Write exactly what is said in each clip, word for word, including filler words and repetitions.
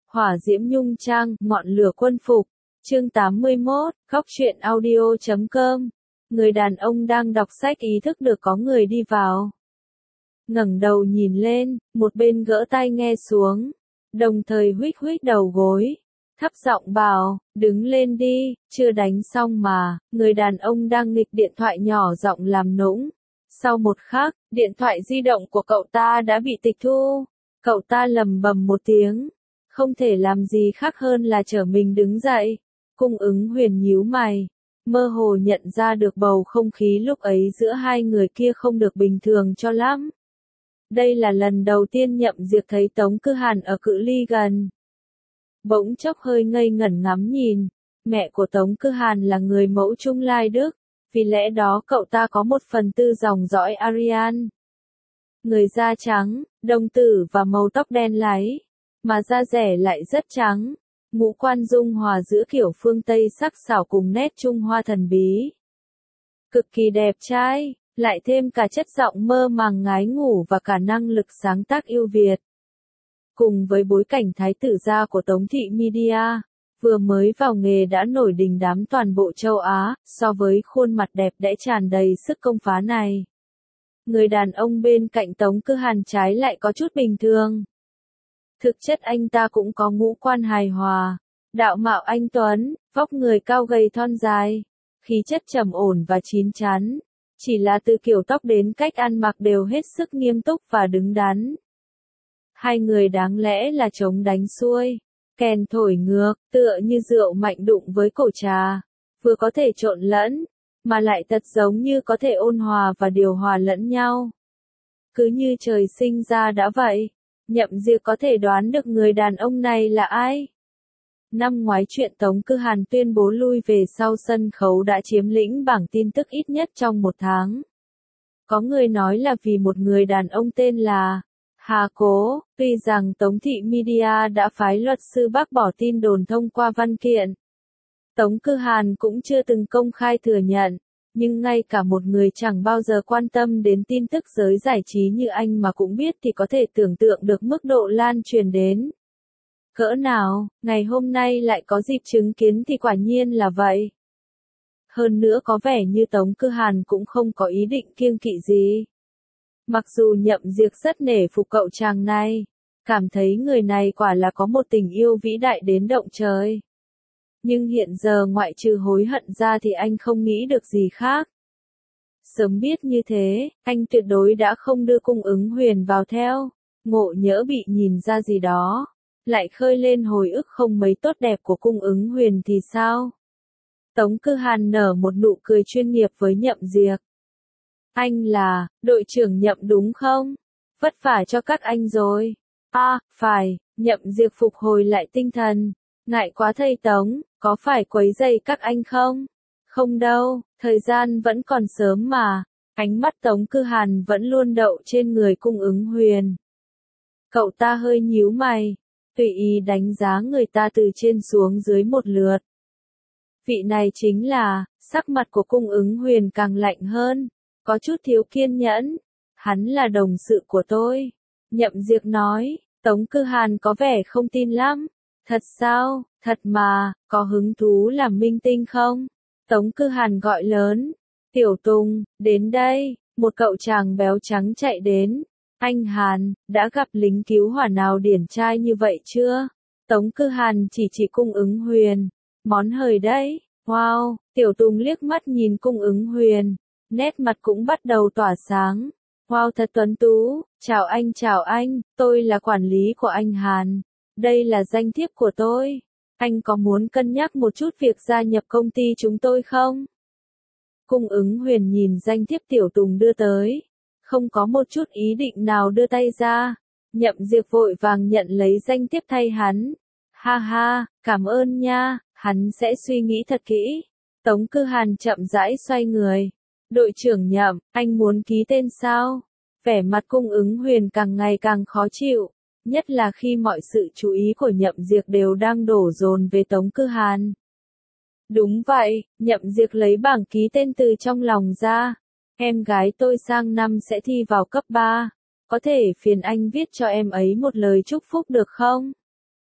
Hỏa diễm nhung trang, ngọn lửa quân phục. Chương tám mươi mốt, góc truyện audio chấm com. Người đàn ông đang đọc sách ý thức được có người đi vào. Ngẩng đầu nhìn lên, một bên gỡ tai nghe xuống, đồng thời huých huých đầu gối, thấp giọng bảo, đứng lên đi, chưa đánh xong mà. Người đàn ông đang nghịch điện thoại nhỏ giọng làm nũng. Sau một khắc, điện thoại di động của cậu ta đã bị tịch thu. Cậu ta lầm bầm một tiếng, không thể làm gì khác hơn là trở mình đứng dậy. Cung ứng huyền nhíu mày, mơ hồ nhận ra được bầu không khí lúc ấy giữa hai người kia không được bình thường cho lắm. Đây là lần đầu tiên Nhậm Diệp thấy Tống Cư Hàn ở cự ly gần. Bỗng chốc hơi ngây ngẩn ngắm nhìn, mẹ của Tống Cư Hàn là người mẫu Trung Lai Đức, vì lẽ đó cậu ta có một phần tư dòng dõi Aryan. Người da trắng, đồng tử và màu tóc đen láy, mà da rẻ lại rất trắng, ngũ quan dung hòa giữa kiểu phương Tây sắc sảo cùng nét Trung Hoa thần bí. Cực kỳ đẹp trai, lại thêm cả chất giọng mơ màng ngái ngủ và cả năng lực sáng tác ưu việt. Cùng với bối cảnh thái tử gia của Tống Thị Media, vừa mới vào nghề đã nổi đình đám toàn bộ châu Á, so với khuôn mặt đẹp đẽ tràn đầy sức công phá này. Người đàn ông bên cạnh Tống Cư Hàn trái lại có chút bình thường. Thực chất anh ta cũng có ngũ quan hài hòa, đạo mạo anh tuấn, vóc người cao gầy thon dài, khí chất trầm ổn và chín chắn, chỉ là từ kiểu tóc đến cách ăn mặc đều hết sức nghiêm túc và đứng đắn. Hai người đáng lẽ là chống đánh xuôi, kèn thổi ngược, tựa như rượu mạnh đụng với cổ trà, vừa có thể trộn lẫn, mà lại thật giống như có thể ôn hòa và điều hòa lẫn nhau. Cứ như trời sinh ra đã vậy. Nhậm Diệp có thể đoán được người đàn ông này là ai. Năm ngoái chuyện Tống Cư Hàn tuyên bố lui về sau sân khấu đã chiếm lĩnh bảng tin tức ít nhất trong một tháng. Có người nói là vì một người đàn ông tên là Hà Cố, tuy rằng Tống Thị Media đã phái luật sư bác bỏ tin đồn thông qua văn kiện. Tống Cư Hàn cũng chưa từng công khai thừa nhận. Nhưng ngay cả một người chẳng bao giờ quan tâm đến tin tức giới giải trí như anh mà cũng biết thì có thể tưởng tượng được mức độ lan truyền đến cỡ nào. Ngày hôm nay lại có dịp chứng kiến thì quả nhiên là vậy. Hơn nữa có vẻ như Tống Cư Hàn cũng không có ý định kiêng kỵ gì. Mặc dù Nhậm Diệp rất nể phục cậu chàng này, cảm thấy người này quả là có một tình yêu vĩ đại đến động trời. Nhưng hiện giờ ngoại trừ hối hận ra thì anh không nghĩ được gì khác. Sớm biết như thế, anh tuyệt đối đã không đưa cung ứng huyền vào theo. Ngộ nhỡ bị nhìn ra gì đó, lại khơi lên hồi ức không mấy tốt đẹp của cung ứng huyền thì sao? Tống Cư Hàn nở một nụ cười chuyên nghiệp với Nhậm Diệp. Anh là, đội trưởng Nhậm đúng không? Vất vả cho các anh rồi. À, phải, Nhậm Diệp phục hồi lại tinh thần. Ngại quá thầy Tống, có phải quấy rầy các anh không? Không đâu, thời gian vẫn còn sớm mà. Ánh mắt Tống Cư Hàn vẫn luôn đậu trên người cung ứng huyền. Cậu ta hơi nhíu mày, tùy ý đánh giá người ta từ trên xuống dưới một lượt. Vị này chính là, sắc mặt của cung ứng huyền càng lạnh hơn, có chút thiếu kiên nhẫn. Hắn là đồng sự của tôi. Nhậm Diệp nói. Tống Cư Hàn có vẻ không tin lắm. Thật sao, thật mà, có hứng thú làm minh tinh không? Tống Cư Hàn gọi lớn. Tiểu Tùng, đến đây. Một cậu chàng béo trắng chạy đến. Anh Hàn, đã gặp lính cứu hỏa nào điển trai như vậy chưa? Tống Cư Hàn chỉ chỉ cung ứng huyền. Món hời đấy. Wow, Tiểu Tùng liếc mắt nhìn cung ứng huyền. Nét mặt cũng bắt đầu tỏa sáng. Wow, thật tuấn tú. Chào anh, chào anh, tôi là quản lý của anh Hàn. Đây là danh thiếp của tôi. Anh có muốn cân nhắc một chút việc gia nhập công ty chúng tôi không? Cung ứng huyền nhìn danh thiếp Tiểu Tùng đưa tới. Không có một chút ý định nào đưa tay ra. Nhậm Diệp vội vàng nhận lấy danh thiếp thay hắn. Ha ha, cảm ơn nha, hắn sẽ suy nghĩ thật kỹ. Tống Cư Hàn chậm rãi xoay người. Đội trưởng Nhậm, anh muốn ký tên sao? Vẻ mặt cung ứng huyền càng ngày càng khó chịu. Nhất là khi mọi sự chú ý của Nhậm Diệp đều đang đổ dồn về Tống Cư Hàn. Đúng vậy, Nhậm Diệp lấy bảng ký tên từ trong lòng ra. Em gái tôi sang năm sẽ thi vào cấp ba. Có thể phiền anh viết cho em ấy một lời chúc phúc được không?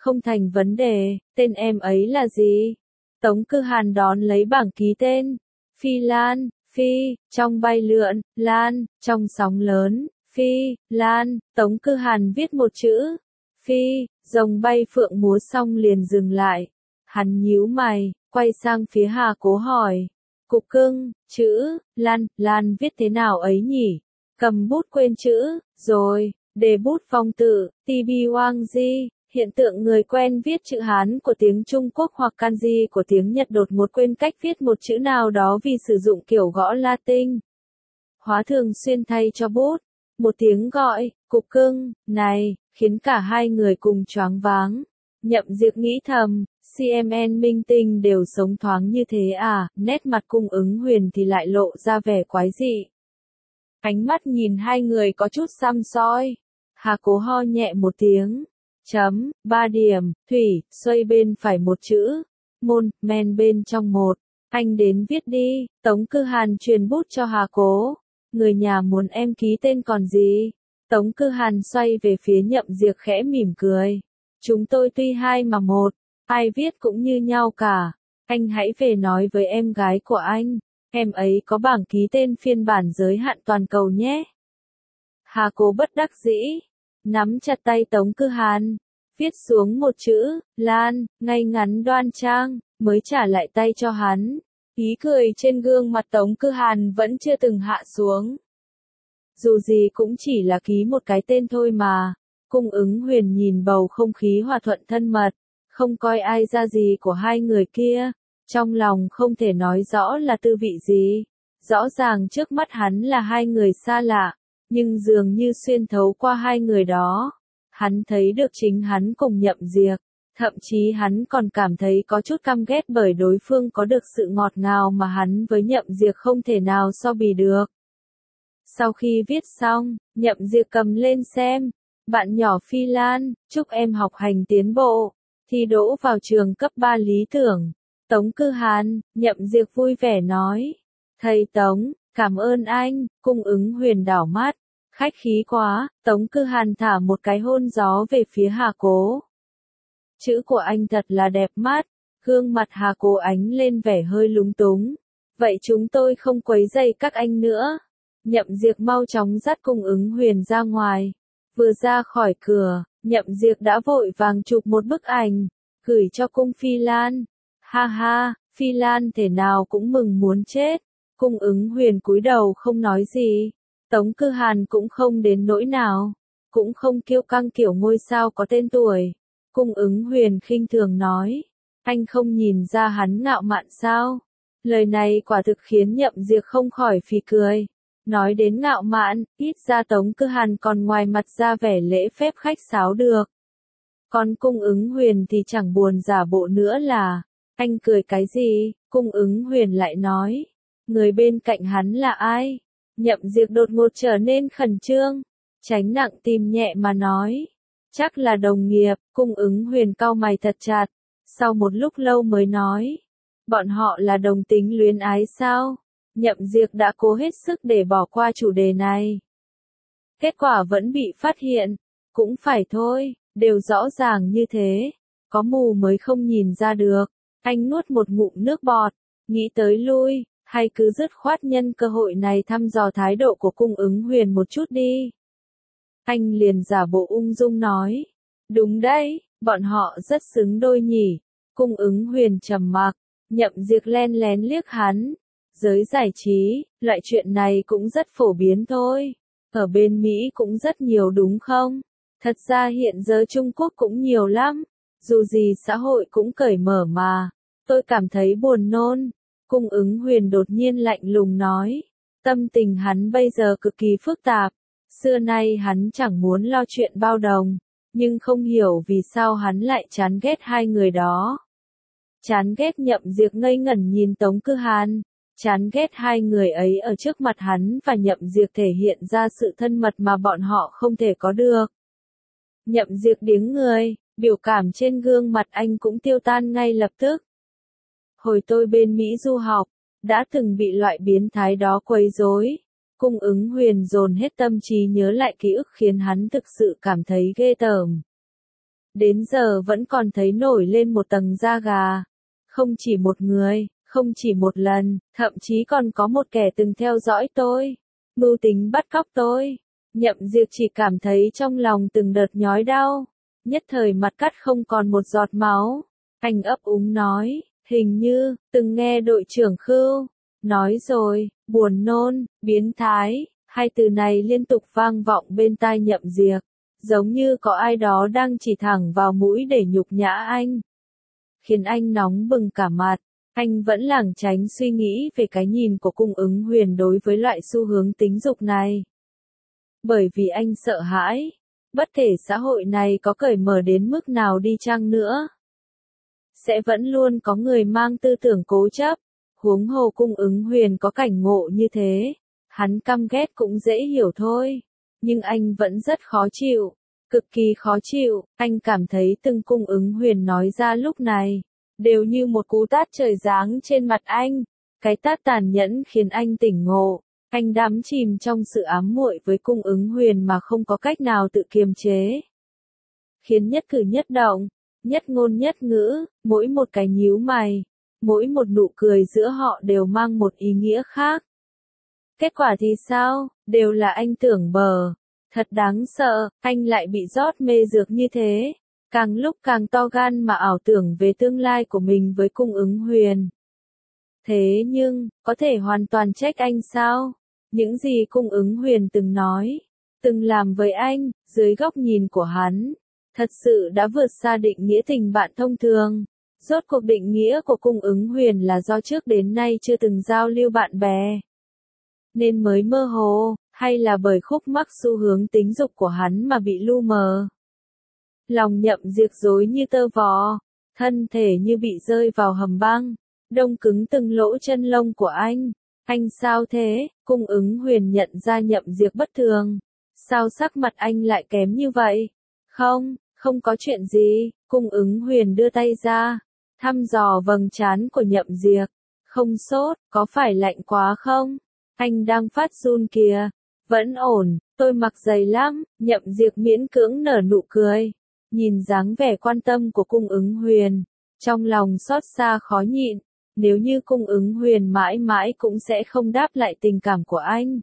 không thành vấn đề, tên em ấy là gì? Tống Cư Hàn đón lấy bảng ký tên. Phi Lan, Phi, trong bay lượn, Lan, trong sóng lớn, Phi, Lan, Tống Cư Hàn viết một chữ. Phi, rồng bay phượng múa xong liền dừng lại. Hắn nhíu mày, quay sang phía Hà Cố hỏi. Cục cưng, chữ, Lan, Lan viết thế nào ấy nhỉ? Cầm bút quên chữ, rồi, đề bút vong tự, ti bi wang di, hiện tượng người quen viết chữ Hán của tiếng Trung Quốc hoặc kanji của tiếng Nhật đột ngột quên cách viết một chữ nào đó vì sử dụng kiểu gõ Latin. Hóa thường xuyên thay cho bút. Một tiếng gọi, cục cưng, này, khiến cả hai người cùng choáng váng. Nhậm Diệp nghĩ thầm, xê em en minh tinh đều sống thoáng như thế à, nét mặt Cung Ứng Huyền thì lại lộ ra vẻ quái dị. Ánh mắt nhìn hai người có chút săm soi. Hà Cố ho nhẹ một tiếng. Chấm, ba điểm, thủy, xoay bên phải một chữ. Môn, men bên trong một. Anh đến viết đi. Tống Cư Hàn truyền bút cho Hà Cố. Người nhà muốn em ký tên còn gì? Tống Cư Hàn xoay về phía Nhậm Diệp khẽ mỉm cười. Chúng tôi tuy hai mà một. Ai viết cũng như nhau cả. Anh hãy về nói với em gái của anh. Em ấy có bảng ký tên phiên bản giới hạn toàn cầu nhé. Hà Cố bất đắc dĩ. Nắm chặt tay Tống Cư Hàn. Viết xuống một chữ, Lan, ngay ngắn đoan trang, mới trả lại tay cho hắn. Ý cười trên gương mặt Tống Cư Hàn vẫn chưa từng hạ xuống. Dù gì cũng chỉ là ký một cái tên thôi mà. Cung Ứng Huyền nhìn bầu không khí hòa thuận thân mật, không coi ai ra gì của hai người kia. Trong lòng không thể nói rõ là tư vị gì. Rõ ràng trước mắt hắn là hai người xa lạ, nhưng dường như xuyên thấu qua hai người đó. Hắn thấy được chính hắn cùng Nhậm Diệp. Thậm chí hắn còn cảm thấy có chút căm ghét bởi đối phương có được sự ngọt ngào mà hắn với Nhậm Diệp không thể nào so bì được. Sau khi viết xong, Nhậm Diệp cầm lên xem. Bạn nhỏ Phi Lan, chúc em học hành tiến bộ, thi đỗ vào trường cấp ba lý tưởng. Tống Cư Hàn, Nhậm Diệp vui vẻ nói. Thầy Tống, cảm ơn anh. Cung Ứng Huyền đảo mắt. Khách khí quá. Tống Cư Hàn thả một cái hôn gió về phía Hà Cố. Chữ của anh thật là đẹp mắt. Gương mặt Hà Cố ánh lên vẻ hơi lúng túng. Vậy chúng tôi không quấy rầy các anh nữa. Nhậm Diệp mau chóng dắt Cung Ứng Huyền ra ngoài. Vừa ra khỏi cửa, Nhậm Diệp đã vội vàng chụp một bức ảnh, gửi cho Cung Phi Lan. Ha ha, Phi Lan thể nào cũng mừng muốn chết. Cung Ứng Huyền cúi đầu không nói gì. Tống Cư Hàn cũng không đến nỗi nào, cũng không kiêu căng kiểu ngôi sao có tên tuổi. Cung Ứng Huyền khinh thường nói, anh không nhìn ra hắn ngạo mạn sao? Lời này quả thực khiến Nhậm Diệp không khỏi phì cười. Nói đến ngạo mạn, ít ra Tống Cư Hàn còn ngoài mặt ra vẻ lễ phép khách sáo được. Còn Cung Ứng Huyền thì chẳng buồn giả bộ nữa là, anh cười cái gì? Cung Ứng Huyền lại nói, người bên cạnh hắn là ai? Nhậm Diệp đột ngột trở nên khẩn trương, tránh nặng tim nhẹ mà nói, chắc là đồng nghiệp. Cung Ứng Huyền cau mày thật chặt, sau một lúc lâu mới nói, bọn họ là đồng tính luyến ái sao? Nhậm Diệp đã cố hết sức để bỏ qua chủ đề này. Kết quả vẫn bị phát hiện, cũng phải thôi, đều rõ ràng như thế, có mù mới không nhìn ra được. Anh nuốt một ngụm nước bọt, nghĩ tới lui, hay cứ dứt khoát nhân cơ hội này thăm dò thái độ của Cung Ứng Huyền một chút đi. Anh liền giả bộ ung dung nói, đúng đấy, bọn họ rất xứng đôi nhỉ. Cung Ứng Huyền trầm mặc, Nhậm Diệp len lén liếc hắn. Giới giải trí, loại chuyện này cũng rất phổ biến thôi. Ở bên Mỹ cũng rất nhiều đúng không? Thật ra hiện giờ Trung Quốc cũng nhiều lắm. Dù gì xã hội cũng cởi mở mà. Tôi cảm thấy buồn nôn. Cung Ứng Huyền đột nhiên lạnh lùng nói. Tâm tình hắn bây giờ cực kỳ phức tạp. Xưa nay hắn chẳng muốn lo chuyện bao đồng. Nhưng không hiểu vì sao hắn lại chán ghét hai người đó. Chán ghét Nhậm Diệp ngây ngẩn nhìn Tống Cư Hàn. Chán ghét hai người ấy ở trước mặt hắn và Nhậm Diệp thể hiện ra sự thân mật mà bọn họ không thể có được. Nhậm Diệp điếng người, biểu cảm trên gương mặt anh cũng tiêu tan ngay lập tức. Hồi tôi bên Mỹ du học, đã từng bị loại biến thái đó quấy rối. Cung Ứng Huyền dồn hết tâm trí nhớ lại ký ức khiến hắn thực sự cảm thấy ghê tởm. Đến giờ vẫn còn thấy nổi lên một tầng da gà. Không chỉ một người, không chỉ một lần, thậm chí còn có một kẻ từng theo dõi tôi, mưu tính bắt cóc tôi. Nhậm Diệp chỉ cảm thấy trong lòng từng đợt nhói đau, nhất thời mặt cắt không còn một giọt máu. Anh ấp úng nói, hình như, từng nghe đội trưởng Khưu nói rồi, buồn nôn, biến thái, hai từ này liên tục vang vọng bên tai Nhậm Diệp, giống như có ai đó đang chỉ thẳng vào mũi để nhục nhã anh. Khiến anh nóng bừng cả mặt, anh vẫn lảng tránh suy nghĩ về cái nhìn của Cung Ứng Huyền đối với loại xu hướng tính dục này. Bởi vì anh sợ hãi, bất kể xã hội này có cởi mở đến mức nào đi chăng nữa, sẽ vẫn luôn có người mang tư tưởng cố chấp, huống hồ Cung Ứng Huyền có cảnh ngộ như thế, hắn căm ghét cũng dễ hiểu thôi, nhưng anh vẫn rất khó chịu, cực kỳ khó chịu, anh cảm thấy từng Cung Ứng Huyền nói ra lúc này, đều như một cú tát trời giáng trên mặt anh, cái tát tàn nhẫn khiến anh tỉnh ngộ, anh đắm chìm trong sự ám muội với Cung Ứng Huyền mà không có cách nào tự kiềm chế. Khiến nhất cử nhất động, nhất ngôn nhất ngữ, mỗi một cái nhíu mày, mỗi một nụ cười giữa họ đều mang một ý nghĩa khác. Kết quả thì sao, đều là anh tưởng bờ, thật đáng sợ, anh lại bị rót mê dược như thế, càng lúc càng to gan mà ảo tưởng về tương lai của mình với Cung Ứng Huyền. Thế nhưng, có thể hoàn toàn trách anh sao? Những gì Cung Ứng Huyền từng nói, từng làm với anh, dưới góc nhìn của hắn, thật sự đã vượt xa định nghĩa tình bạn thông thường. Rốt cuộc định nghĩa của Cung Ứng Huyền là do trước đến nay chưa từng giao lưu bạn bè, nên mới mơ hồ, hay là bởi khúc mắc xu hướng tính dục của hắn mà bị lu mờ. Lòng Nhậm Diệp rối như tơ vò, thân thể như bị rơi vào hầm băng, đông cứng từng lỗ chân lông của anh. Anh sao thế? Cung Ứng Huyền nhận ra Nhậm Diệp bất thường. Sao sắc mặt anh lại kém như vậy? Không, không có chuyện gì. Cung Ứng Huyền đưa tay ra, thăm dò vầng trán của Nhậm Diệp. Không sốt, có phải lạnh quá không? Anh đang phát run kìa. Vẫn ổn, tôi mặc dày lắm. Nhậm Diệp miễn cưỡng nở nụ cười. Nhìn dáng vẻ quan tâm của Cung Ứng Huyền, trong lòng xót xa khó nhịn. Nếu như Cung Ứng Huyền mãi mãi cũng sẽ không đáp lại tình cảm của anh,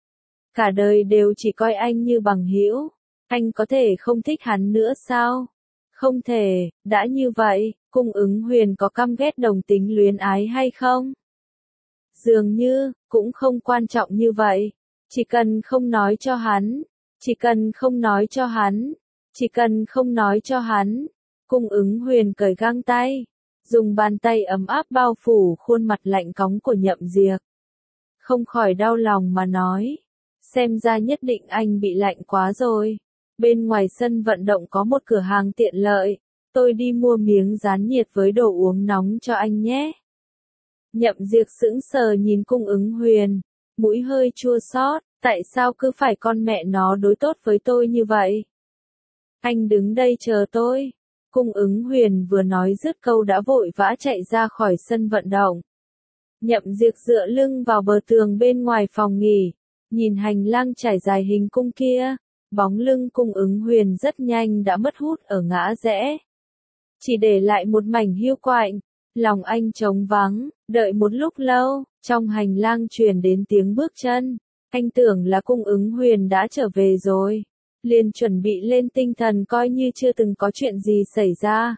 cả đời đều chỉ coi anh như bằng hữu, anh có thể không thích hắn nữa sao? Không thể, đã như vậy, Cung Ứng Huyền có căm ghét đồng tính luyến ái hay không? Dường như, cũng không quan trọng như vậy, chỉ cần không nói cho hắn, chỉ cần không nói cho hắn, chỉ cần không nói cho hắn. Cung Ứng Huyền cởi găng tay, dùng bàn tay ấm áp bao phủ khuôn mặt lạnh cóng của Nhậm Diệp. Không khỏi đau lòng mà nói, xem ra nhất định anh bị lạnh quá rồi. Bên ngoài sân vận động có một cửa hàng tiện lợi, tôi đi mua miếng rán nhiệt với đồ uống nóng cho anh nhé. Nhậm Diệp sững sờ nhìn Cung Ứng Huyền, mũi hơi chua xót, tại sao cứ phải con mẹ nó đối tốt với tôi như vậy? Anh đứng đây chờ tôi. Cung Ứng Huyền vừa nói dứt câu đã vội vã chạy ra khỏi sân vận động. Nhậm Diệp dựa lưng vào bờ tường bên ngoài phòng nghỉ, nhìn hành lang trải dài hình cung kia, bóng lưng Cung Ứng Huyền rất nhanh đã mất hút ở ngã rẽ. Chỉ để lại một mảnh hiu quạnh, lòng anh trống vắng, đợi một lúc lâu, trong hành lang truyền đến tiếng bước chân. Anh tưởng là Cung Ứng Huyền đã trở về rồi, liền chuẩn bị lên tinh thần coi như chưa từng có chuyện gì xảy ra.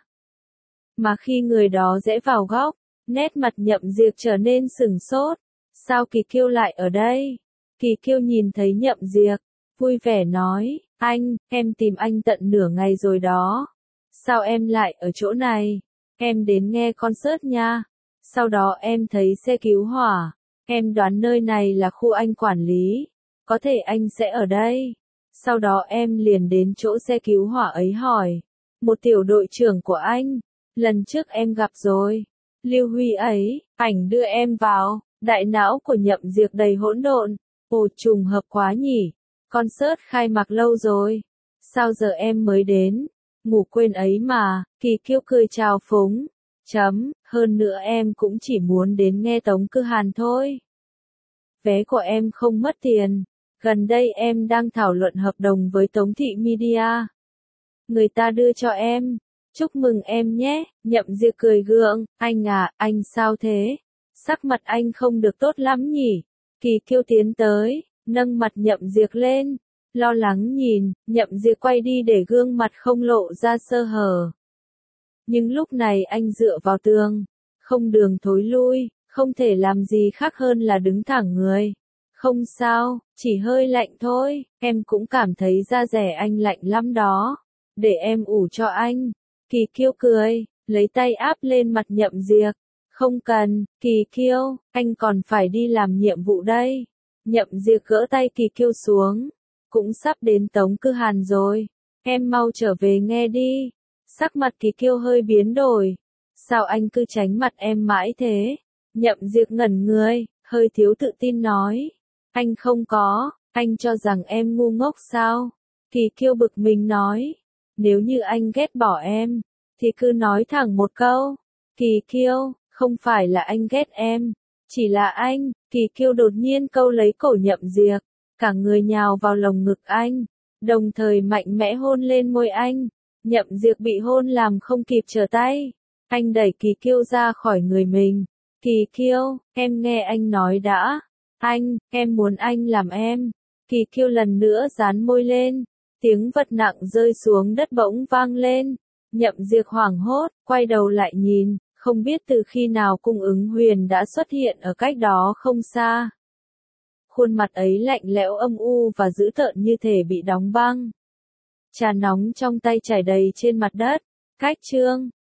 Mà khi người đó rẽ vào góc, nét mặt Nhậm Diệp trở nên sừng sốt. Sao Kỳ Kiêu lại ở đây? Kỳ Kiêu nhìn thấy Nhậm Diệp, vui vẻ nói, anh, em tìm anh tận nửa ngày rồi đó. Sao em lại ở chỗ này? Em đến nghe concert nha. Sau đó em thấy xe cứu hỏa. Em đoán nơi này là khu anh quản lý. Có thể anh sẽ ở đây. Sau đó em liền đến chỗ xe cứu hỏa ấy hỏi. Một tiểu đội trưởng của anh. Lần trước em gặp rồi. Lưu Huy ấy, ảnh đưa em vào. Đại não của Nhậm Diệp đầy hỗn độn. Ồ, trùng hợp quá nhỉ. Concert khai mạc lâu rồi. Sao giờ em mới đến? Ngủ quên ấy mà. Kỳ Kiêu cười chào phúng. Chấm, hơn nữa em cũng chỉ muốn đến nghe Tống Cư Hàn thôi. Vé của em không mất tiền. Gần đây em đang thảo luận hợp đồng với Tống Thị Media. người ta đưa cho em. Chúc mừng em nhé, Nhậm Diệp cười gượng, anh à, anh sao thế? Sắc mặt anh không được tốt lắm nhỉ? Kỳ Kiêu tiến tới, nâng mặt Nhậm Diệp lên, lo lắng nhìn, Nhậm Diệp quay đi để gương mặt không lộ ra sơ hở. Nhưng lúc này anh dựa vào tường, không đường thối lui, không thể làm gì khác hơn là đứng thẳng người. Không sao, chỉ hơi lạnh thôi, em cũng cảm thấy da dẻ anh lạnh lắm đó. Để em ủ cho anh. Kỳ Kiêu cười, lấy tay áp lên mặt Nhậm Diệp. Không cần, Kỳ Kiêu, anh còn phải đi làm nhiệm vụ đây. Nhậm Diệp gỡ tay Kỳ Kiêu xuống. Cũng sắp đến Tống Cư Hàn rồi. Em mau trở về nghe đi. Sắc mặt Kỳ Kiêu hơi biến đổi. Sao anh cứ tránh mặt em mãi thế? Nhậm Diệp ngẩn người, hơi thiếu tự tin nói. Anh không có, anh cho rằng em ngu ngốc sao? Kỳ Kiêu bực mình nói. Nếu như anh ghét bỏ em, thì cứ nói thẳng một câu. Kỳ Kiêu, không phải là anh ghét em, chỉ là anh. Kỳ Kiêu đột nhiên câu lấy cổ Nhậm Diệp, cả người nhào vào lồng ngực anh, đồng thời mạnh mẽ hôn lên môi anh. Nhậm Diệp bị hôn làm không kịp trở tay, anh đẩy Kỳ Kiêu ra khỏi người mình. Kỳ Kiêu, em nghe anh nói đã. Anh, em muốn anh làm em. Kỳ Kiêu lần nữa dán môi lên. Tiếng vật nặng rơi xuống đất bỗng vang lên. Nhậm Diệp hoảng hốt, quay đầu lại nhìn, không biết từ khi nào cung ứng huyền đã xuất hiện ở cách đó không xa. Khuôn mặt ấy lạnh lẽo âm u và dữ tợn như thể bị đóng băng. Trà nóng trong tay chảy đầy trên mặt đất. Cách chương